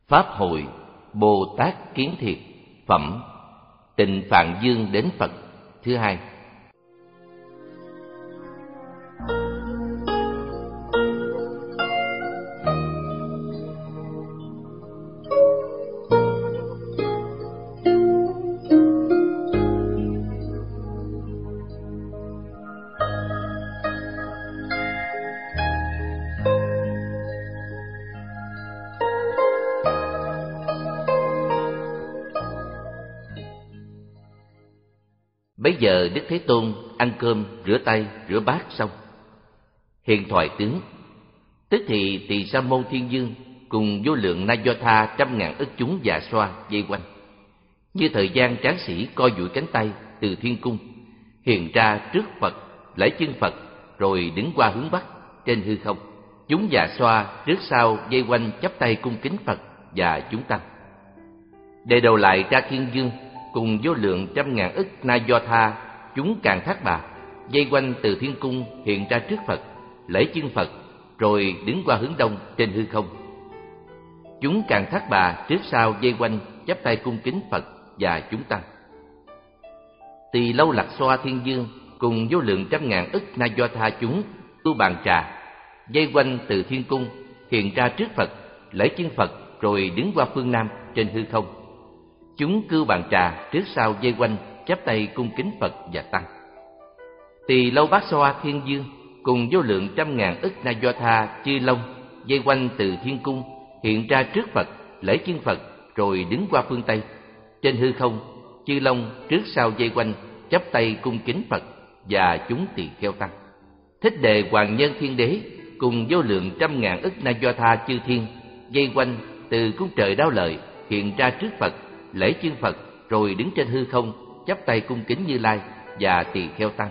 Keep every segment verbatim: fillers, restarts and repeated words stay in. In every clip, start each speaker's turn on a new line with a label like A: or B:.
A: Pháp hội Bồ Tát Kiến Thiệt phẩm Tịnh Phạn Dương đến Phật thứ hai. Bấy giờ Đức Thế Tôn ăn cơm, rửa tay, rửa bát xong, hiền thoại tướng. Tức thì Tỳ Sa Môn Thiên Dương cùng vô lượng Na Do Tha trăm ngàn ức chúng dạ xoa vây quanh. Như thời gian tráng sĩ co duỗi cánh tay từ thiên cung hiện ra trước Phật, lễ chân Phật, rồi đứng qua hướng Bắc trên hư không. Chúng dạ xoa trước sau vây quanh chắp tay cung kính Phật và chúng tăng. Đề đầu lại ra Thiên Dương cùng vô lượng trăm ngàn ức Na Do Tha chúng Càn Thác Bà vây quanh từ thiên cung hiện ra trước Phật, lễ chân Phật, rồi đứng qua hướng Đông trên hư không. Chúng Càn Thác Bà trước sau vây quanh chắp tay cung kính Phật và chúng tăng. Tỳ Lâu Lạc Xoa Thiên Dương cùng vô lượng trăm ngàn ức Na Do Tha chúng Tu Bàn Trà vây quanh từ thiên cung hiện ra trước Phật, lễ chân Phật, rồi đứng qua phương Nam trên hư không. Chúng Cưu Bàn Trà trước sau vây quanh chắp tay cung kính Phật và tăng. Tỳ Lâu Bát Xoa Thiên Dương cùng vô lượng trăm ngàn ức Na Do Tha Chư Long vây quanh từ thiên cung hiện ra trước Phật, lễ chân Phật, rồi đứng qua phương Tây trên hư không. Chư Long trước sau vây quanh chắp tay cung kính Phật và chúng tỳ kheo tăng. Thích Đề Hoàng Nhân Thiên Đế cùng vô lượng trăm ngàn ức Na Do Tha Chư Thiên vây quanh từ cung trời Đao Lợi hiện ra trước Phật, lễ chân Phật, rồi đứng trên hư không chắp tay cung kính Như Lai và tỳ kheo tăng.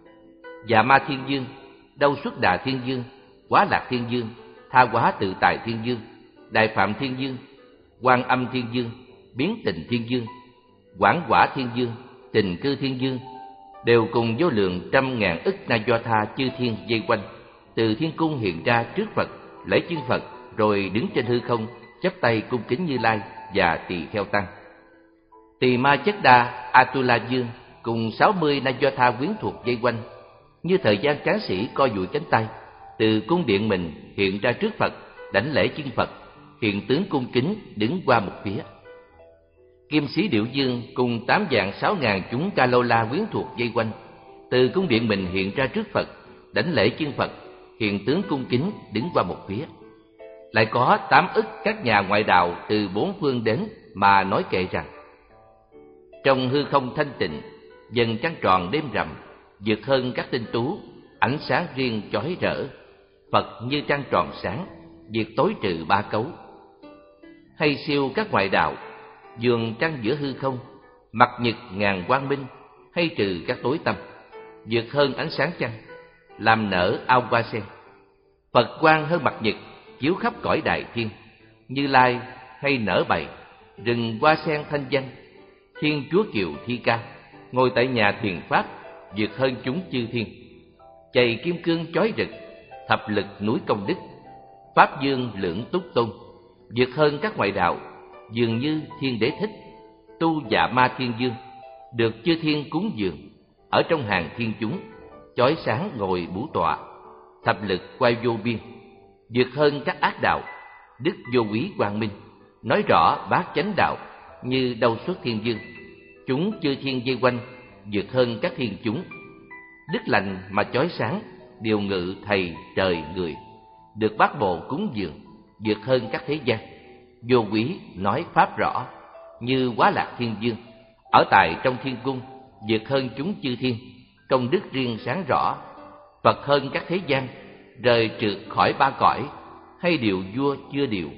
A: Dạ Ma Thiên Dương, Đâu Xuất Đà Thiên Dương, Quá Lạc Thiên Dương, Tha Hóa Tự Tại Thiên Dương, Đại Phạm Thiên Dương, Quan Âm Thiên Dương, Biến Tình Thiên Dương, Quảng Quả Thiên Dương, Tình Cư Thiên Dương đều cùng vô lượng trăm ngàn ức Na Do Tha Chư Thiên vây quanh từ thiên cung hiện ra trước Phật, lễ chân Phật, rồi đứng trên hư không chắp tay cung kính Như Lai và tỳ kheo tăng. Tỳ Ma Chất Đa Atula Dương cùng sáu mươi Na Do Tha quyến thuộc vây quanh. Như thời gian tráng sĩ co duỗi cánh tay từ cung điện mình hiện ra trước Phật, đảnh lễ chân Phật, hiện tướng cung kính đứng qua một phía. Kim Sĩ Điệu Dương cùng tám vạn sáu ngàn chúng Ca Lô La quyến thuộc vây quanh từ cung điện mình hiện ra trước Phật, đảnh lễ chân Phật, hiện tướng cung kính đứng qua một phía. Lại có tám ức các nhà ngoại đạo từ bốn phương đến mà nói kệ rằng: trong hư không thanh tịnh, dần trăng tròn đêm rằm, vượt hơn các tinh tú, ánh sáng riêng chói rỡ. Phật như trăng tròn sáng, diệt tối trừ ba cấu. Hay siêu các ngoại đạo, dường trăng giữa hư không, mặt nhật ngàn quang minh, hay trừ các tối tăm, vượt hơn ánh sáng trăng, làm nở ao hoa sen. Phật quang hơn mặt nhật, chiếu khắp cõi đại thiên. Như Lai hay nở bày, rừng hoa sen thanh danh. Thiên Chúa Kiều Thi Ca, ngồi tại nhà thiền pháp, vượt hơn chúng chư thiên. Chày kim cương chói rực, thập lực núi công đức. Pháp dương lưỡng túc tôn, vượt hơn các ngoại đạo, dường như Thiên Đế Thích. Tu Dạ Ma Thiên Dương, được chư thiên cúng dường, ở trong hàng thiên chúng, chói sáng ngồi bủ tọa. Thập lực quay vô biên, vượt hơn các ác đạo. Đức vô quý quang minh, nói rõ bát chánh đạo, như Đâu Xuất Thiên Dương. Chúng chư thiên vây quanh, vượt hơn các thiên chúng. Đức lành mà chói sáng, điều ngự thầy trời người, được bát bộ cúng dường, vượt hơn các thế gian. Vô quý nói pháp rõ, như Quá Lạc Thiên Dương, ở tại trong thiên cung, vượt hơn chúng chư thiên, công đức riêng sáng rõ. Phật hơn các thế gian, rời trượt khỏi ba cõi, hay điều vua chưa điều,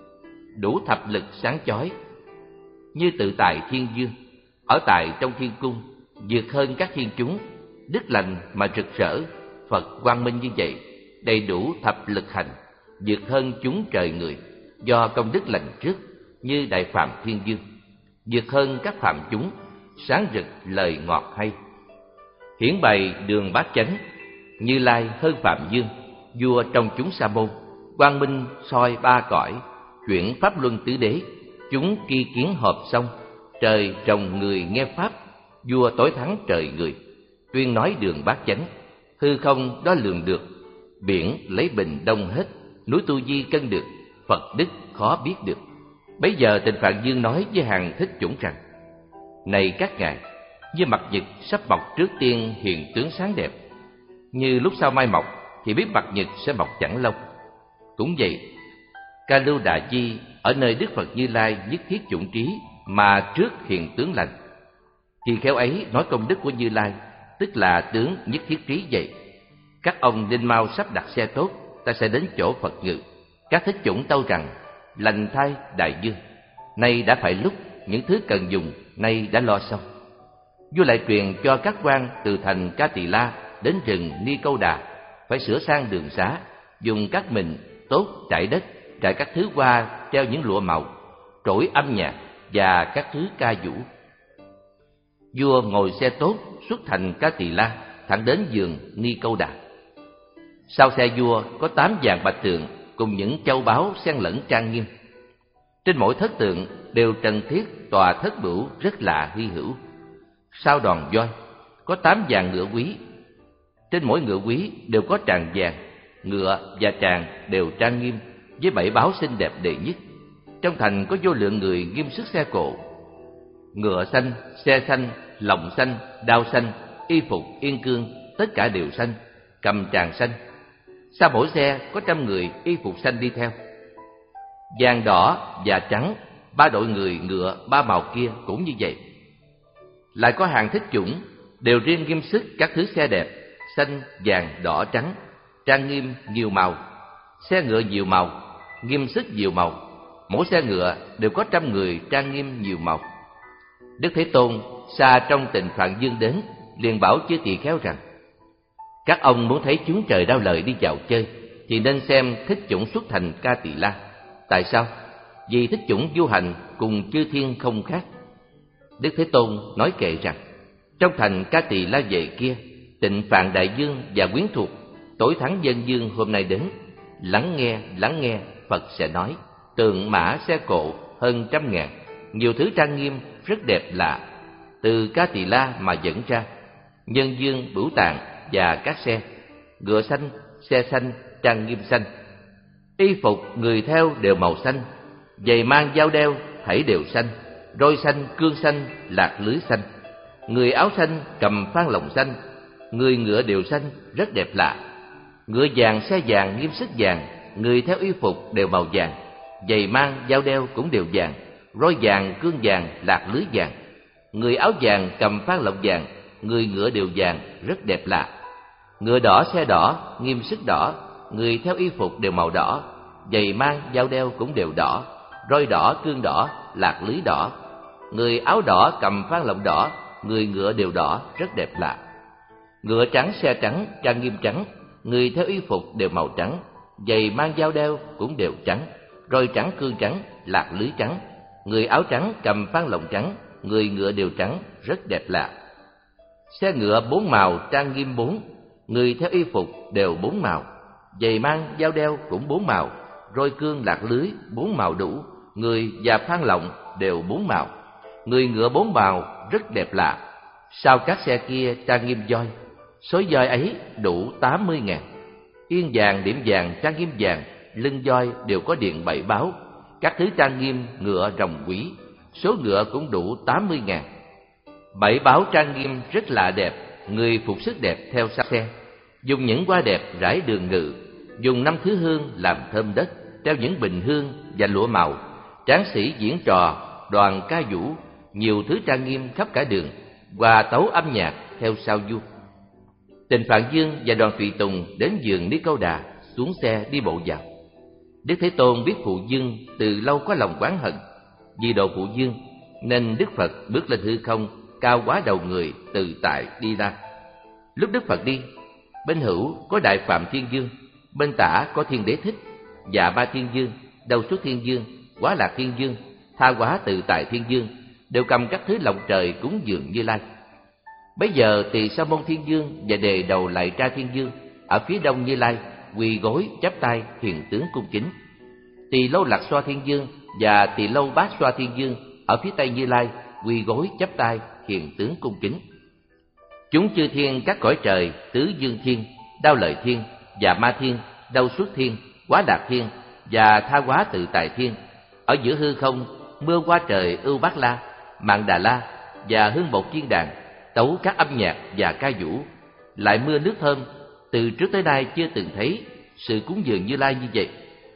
A: đủ thập lực sáng chói. Như Tự Tại Thiên Dương, ở tại trong thiên cung, vượt hơn các thiên chúng, đức lành mà rực rỡ. Phật quang minh như vậy, đầy đủ thập lực hành, vượt hơn chúng trời người, do công đức lành trước, như Đại Phạm Thiên Dương, vượt hơn các phạm chúng, sáng rực lời ngọt hay. Hiển bày đường bát chánh, Như Lai hơn Phạm Dương, vua trong chúng Sa môn, quang minh soi ba cõi, chuyển pháp luân tứ đế, chúng ki kiến họp xong, trời rồng người nghe pháp, vua tối thắng trời người, tuyên nói đường bát chánh, hư không đó lường được, biển lấy bình đông hết, núi Tu Di cân được, Phật đức khó biết được. Bấy giờ Tịnh Phạn Dương nói với hàng thích chủng rằng: Này các ngài, như mặt nhật sắp mọc trước tiên hiện tướng sáng đẹp, như lúc sau mai mọc thì biết mặt nhật sẽ mọc chẳng lâu. Cũng vậy, Ca Lưu Đà Di ở nơi Đức Phật Như Lai nhất thiết chủng trí mà trước hiện tướng lành, thì khéo ấy nói công đức của Như Lai, tức là tướng nhất thiết trí vậy. Các ông nên mau sắp đặt xe tốt, ta sẽ đến chỗ Phật ngự. Các thích chủng tâu rằng: Lành thay đại dương, nay đã phải lúc, những thứ cần dùng nay đã lo xong. Vua lại truyền cho các quan từ thành Ca Tỳ La đến rừng Ni Câu Đà phải sửa sang đường xá, dùng các mình tốt trải đất, trải các thứ hoa treo những lụa màu, trỗi âm nhạc và các thứ ca vũ. Vua ngồi xe tốt xuất thành Ca Tỳ La thẳng đến vườn Ni Câu Đà. Sau xe vua có tám vàng bạch tượng cùng những châu báu xen lẫn trang nghiêm. Trên mỗi thất tượng đều trần thiết tòa thất bửu rất lạ hy hữu. Sau đoàn voi có tám vàng ngựa quý. Trên mỗi ngựa quý đều có tràng vàng, ngựa và tràng đều trang nghiêm với bảy báo xinh đẹp đệ nhất. Trong thành có vô lượng người nghiêm sức xe cộ. Ngựa xanh, xe xanh, lọng xanh, đao xanh, y phục yên cương, tất cả đều xanh, cầm tràng xanh. Sau mỗi xe có trăm người y phục xanh đi theo. Vàng đỏ và trắng, ba đội người ngựa ba màu kia cũng như vậy. Lại có hàng thích chủng đều riêng nghiêm sức các thứ xe đẹp, xanh, vàng, đỏ, trắng, trang nghiêm nhiều màu. Xe ngựa nhiều màu, nghiêm sức nhiều màu. Mỗi xe ngựa đều có trăm người trang nghiêm nhiều màu. Đức Thế Tôn xa trong Tịnh Phạn Dương đến, liền bảo chư tỳ kheo rằng: Các ông muốn thấy chúng trời đau lời đi dạo chơi, thì nên xem thích chủng xuất thành Ca Tỳ La. Tại sao? Vì thích chủng du hành cùng chư thiên không khác. Đức Thế Tôn nói kệ rằng: Trong thành Ca Tỳ La về kia, Tịnh Phạn Đại Dương và quyến thuộc tối thắng dân dương hôm nay đến. Lắng nghe, lắng nghe, Phật sẽ nói: Tượng mã xe cộ hơn trăm ngàn, nhiều thứ trang nghiêm rất đẹp lạ, từ Ca Tỳ La mà dẫn ra. Nhân dương bửu tạng và các xe, ngựa xanh, xe xanh, trang nghiêm xanh. Y phục người theo đều màu xanh, giày mang dao đeo thảy đều xanh, roi xanh, cương xanh, lạc lưới xanh. Người áo xanh cầm phan lồng xanh, người ngựa đều xanh, rất đẹp lạ. Ngựa vàng, xe vàng, nghiêm sức vàng, người theo y phục đều màu vàng, giày mang dao đeo cũng đều vàng, roi vàng, cương vàng, lạc lưới vàng. Người áo vàng cầm phan lồng vàng, người ngựa đều vàng, rất đẹp lạ. Ngựa đỏ, xe đỏ, nghiêm sức đỏ, người theo y phục đều màu đỏ, giày mang dao đeo cũng đều đỏ, roi đỏ, cương đỏ, lạc lưới đỏ. Người áo đỏ cầm phan lộng đỏ, người ngựa đều đỏ, rất đẹp lạ. Ngựa trắng, xe trắng, trang nghiêm trắng, người theo y phục đều màu trắng, giày mang dao đeo cũng đều trắng, roi trắng, cương trắng, lạc lưới trắng. Người áo trắng cầm phan lộng trắng, người ngựa đều trắng, rất đẹp lạ. Xe ngựa bốn màu trang nghiêm bốn, người theo y phục đều bốn màu, giày mang dao đeo cũng bốn màu, roi cương lạc lưới bốn màu đủ, người và phan lộng đều bốn màu, người ngựa bốn màu, rất đẹp lạ. Sau các xe kia trang nghiêm voi, số voi ấy đủ tám mươi ngàn. Yên vàng, điểm vàng, trang nghiêm vàng, lưng voi đều có điện bảy báo, các thứ trang nghiêm ngựa rồng quý, số ngựa cũng đủ tám mươi ngàn. Bảy báo trang nghiêm rất lạ đẹp, người phục sức đẹp theo sau xe, dùng những hoa đẹp rải đường ngự, dùng năm thứ hương làm thơm đất, treo những bình hương và lụa màu, tráng sĩ diễn trò, đoàn ca vũ, nhiều thứ trang nghiêm khắp cả đường, hòa tấu âm nhạc theo sau vua. Tịnh Phạn Dương và đoàn tùy tùng đến vườn Ni Câu Đà, xuống xe đi bộ vào. Đức Thế Tôn biết Phụ Dương từ lâu có lòng oán hận, vì độ Phụ Dương nên Đức Phật bước lên hư không, cao quá đầu người, từ tại đi ra. Lúc Đức Phật đi, bên hữu có Đại Phạm Thiên Dương, bên tả có Thiên Đế Thích, Dạ Ba Thiên Dương, Đầu Xuất Thiên Dương, Quá Lạc Thiên Dương, Tha Hóa Tự Tại Thiên Dương, đều cầm các thứ lồng trời cúng dường Như Lai. Bấy giờ Tỳ Sa Môn Thiên Dương và Đề Đầu Lại Tra Thiên Dương ở phía đông Như Lai quỳ gối chắp tay hiền tướng cung kính. Tỳ Lâu Lạc Xoa Thiên Dương và Tỳ Lâu Bát Xoa Thiên Dương ở phía tây Như Lai quỳ gối chắp tay, hiền tướng cung kính. Chúng chư thiên các cõi trời, Tứ Dương Thiên, Đao Lợi Thiên, Dạ Ma Thiên, Đau Xuất Thiên, Quá Đạt Thiên và Tha Hóa Tự Tại Thiên, ở giữa hư không mưa qua trời Ưu Bát La, Mạn Đà La và Hương Bộc Chiên Đàn, tấu các âm nhạc và ca vũ, lại mưa nước thơm. Từ trước tới nay chưa từng thấy sự cúng dường Như Lai như vậy.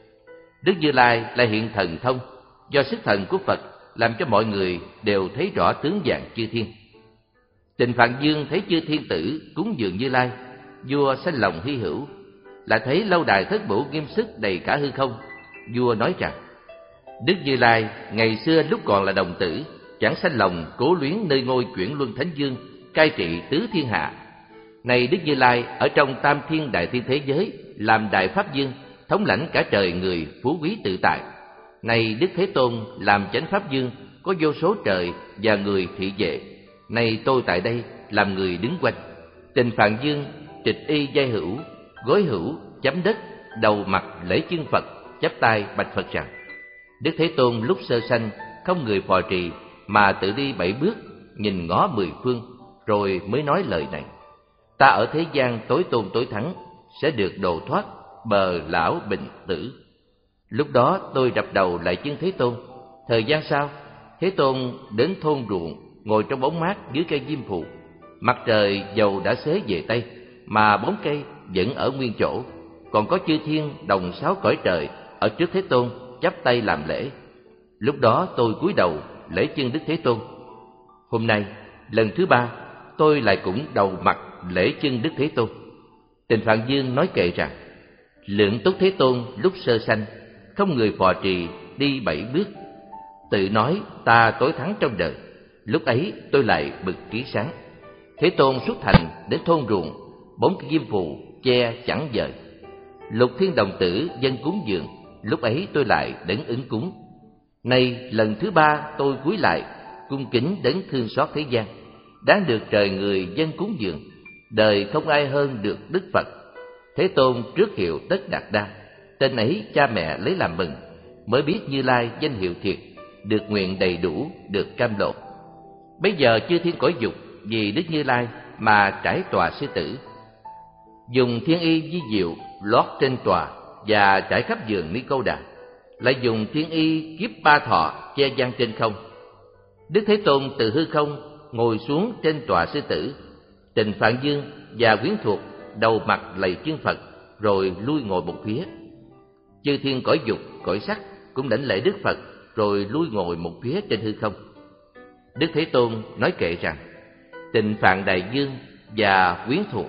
A: Đức Như Lai lại hiện thần thông, do sức thần của Phật làm cho mọi người đều thấy rõ tướng dạng chư thiên. Tịnh Phạn Dương thấy chư thiên tử cúng dường Như Lai, vua sanh lòng hy hữu, lại thấy lâu đài thất bửu nghiêm sức đầy cả hư không. Vua nói rằng: Đức Như Lai ngày xưa lúc còn là đồng tử, chẳng sanh lòng cố luyến nơi ngôi Chuyển Luân Thánh Dương, cai trị tứ thiên hạ. Này Đức Như Lai ở trong tam thiên đại thiên thế giới làm đại pháp dương, thống lãnh cả trời người phú quý tự tại. Này Đức Thế Tôn làm chánh pháp dương, có vô số trời và người thị vệ. Này tôi tại đây làm người đứng quanh. Tịnh Phạn Dương trịch y giai hữu, gối hữu chấm đất, đầu mặt lễ chân Phật, chắp tay bạch Phật rằng: Đức Thế Tôn lúc sơ sanh không người phò trì, mà tự đi bảy bước, nhìn ngó mười phương, rồi mới nói lời này: Ta ở thế gian tối tôn tối thắng, sẽ được độ thoát bờ lão bình tử. Lúc đó tôi đập đầu lại chân Thế Tôn. Thời gian sau, Thế Tôn đến thôn ruộng, ngồi trong bóng mát dưới cây diêm phù. Mặt trời dầu đã xế về tây, mà bóng cây vẫn ở nguyên chỗ. Còn có chư thiên đồng sáu cõi trời ở trước Thế Tôn chắp tay làm lễ. Lúc đó tôi cúi đầu lễ chân Đức Thế Tôn. Hôm nay lần thứ ba, tôi lại cũng đầu mặt lễ chân Đức Thế Tôn. Tịnh Phạn Dương nói kệ rằng: Lượng Túc Thế Tôn lúc sơ sanh không người phò trì, đi bảy bước, tự nói ta tối thắng trong đời. Lúc ấy tôi lại bừng trí sáng. Thế Tôn xuất thành đến thôn ruộng, bóng diêm phù che chẳng dời. Lục thiên đồng tử dân cúng dường, lúc ấy tôi lại đến ứng cúng. Nay lần thứ ba tôi cúi lại cung kính đến thương xót thế gian, đáng được trời người dân cúng dường. Đời không ai hơn được Đức Phật. Thế Tôn trước hiệu Tất Đạt Đa, tên ấy cha mẹ lấy làm mừng, mới biết Như Lai danh hiệu thiệt, được nguyện đầy đủ, được cam lộ. Bây giờ chư thiên cõi dục vì Đức Như Lai mà trải tòa sư tử, dùng thiên y di diệu lót trên tòa và trải khắp giường Ni Câu Đà, lại dùng thiên y kiếp ba thọ che giăng trên không. Đức Thế Tôn từ hư không ngồi xuống trên tòa sư tử. Tịnh Phạn Dương và quyến thuộc đầu mặt lạy chân Phật, rồi lui ngồi một phía. Chư thiên cõi dục cõi sắc cũng đảnh lễ Đức Phật, rồi lui ngồi một phía trên hư không. Đức Thế Tôn nói kệ rằng: Tịnh Phạn Đại Dương và quyến thuộc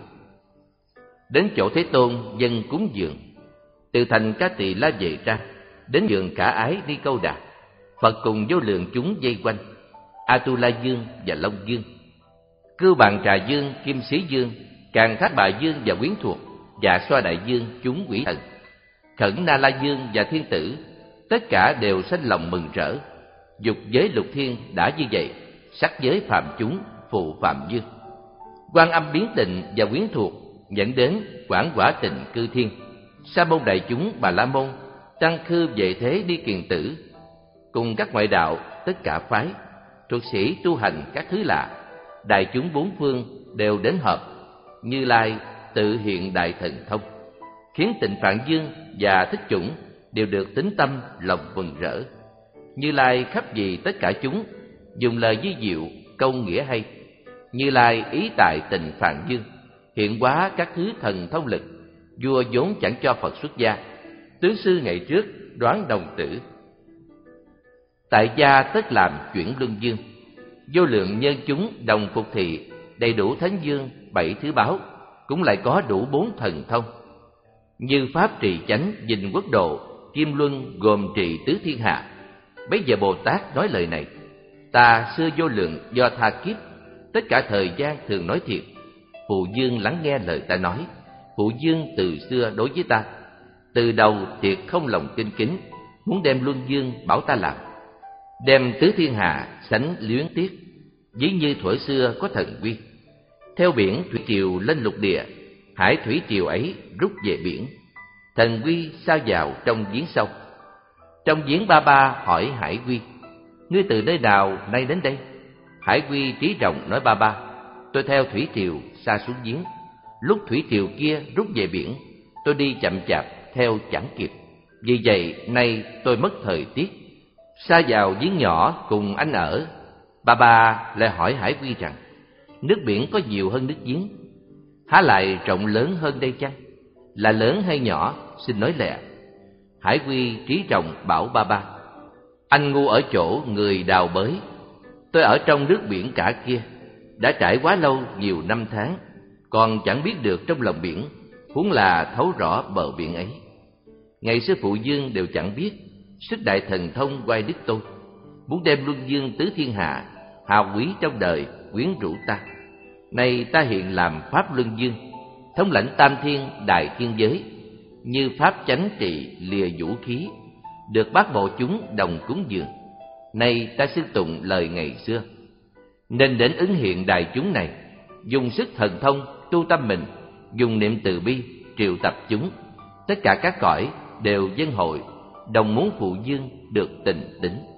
A: đến chỗ Thế Tôn dân cúng dường. Từ thành Ca Tỳ La về ra, đến giường Cả Ái Ni Câu Đà, Phật cùng vô lượng chúng vây quanh. Atula Dương và Long Dương, Cưu Bàn Trà Dương, Kim Sĩ Dương, Càn Thác Bà Dương và quyến thuộc, Dạ Xoa Đại Dương chúng quỷ thần, Khẩn Na La Dương và thiên tử, tất cả đều sanh lòng mừng rỡ. Dục giới lục thiên đã như vậy, sắc giới phạm chúng phụ phạm dương. Quan Âm Biến Tịnh và quyến thuộc dẫn đến Quảng Quả Tịnh cư thiên. Sa môn đại chúng Bà La Môn, Tăng Khư Vệ Thế đi kiền tử, cùng các ngoại đạo tất cả phái, thuật sĩ tu hành các thứ lạ, đại chúng bốn phương đều đến hợp. Như Lai tự hiện đại thần thông, khiến Tịnh Phạn Dương và Thích Chủng đều được tín tâm lòng mừng rỡ. Như Lai khắp vì tất cả chúng, dùng lời di diệu câu nghĩa hay. Như Lai ý tại Tịnh Phạn Dương, hiện hóa các thứ thần thông lực. Vua vốn chẳng cho Phật xuất gia, tướng sư ngày trước đoán đồng tử. Tại gia tất làm chuyển luân dương, vô lượng nhân chúng đồng phục thị, đầy đủ thánh dương bảy thứ báo, cũng lại có đủ bốn thần thông. Như pháp trì chánh dình quốc độ, kim luân gồm trị tứ thiên hạ. Bấy giờ Bồ Tát nói lời này: Ta xưa vô lượng do tha kiếp, tất cả thời gian thường nói thiệt. Phụ Dương lắng nghe lời ta nói. Phụ Dương từ xưa đối với ta, từ đầu tiệt không lòng kinh kính, muốn đem luân dương bảo ta làm, đem tứ thiên hạ sánh luyến tiếc. Ví như thuở xưa có thần quy, theo biển thủy triều lên lục địa, hải thủy triều ấy rút về biển. Thần quy sao vào trong giếng sâu, Trong giếng ba ba hỏi Hải Quy: "Ngươi từ nơi nào nay đến đây?" Hải Quy trí rộng nói: "Ba ba, tôi theo thủy triều xa xuống giếng. Lúc thủy triều kia rút về biển, tôi đi chậm chạp theo chẳng kịp. Vì vậy nay tôi mất thời tiết, sa vào giếng nhỏ cùng anh ở." Ba ba lại hỏi Hải Quy rằng: "Nước biển có nhiều hơn nước giếng, há lại rộng lớn hơn đây chăng? Là lớn hay nhỏ, xin nói lẹ." Hải Quy trí rộng bảo ba ba: "Anh ngu ở chỗ người đào bới. Tôi ở trong nước biển cả kia, đã trải quá lâu nhiều năm tháng, còn chẳng biết được trong lòng biển, huống là thấu rõ bờ biển ấy. Ngày xưa phụ dương đều chẳng biết, sức đại thần thông quay đức tôi, muốn đem luân dương tứ thiên hạ, hào quý trong đời quyến rũ ta. Nay ta hiện làm pháp luân dương, thống lãnh tam thiên đại thiên giới, như pháp chánh trị lìa vũ khí, được bác bộ chúng đồng cúng dường. Nay ta xưng tụng lời ngày xưa, nên đến ứng hiện đại chúng này, dùng sức thần thông tu tâm mình, dùng niệm từ bi triệu tập chúng. Tất cả các cõi đều dân hội, đồng muốn phụ dương được tình tính."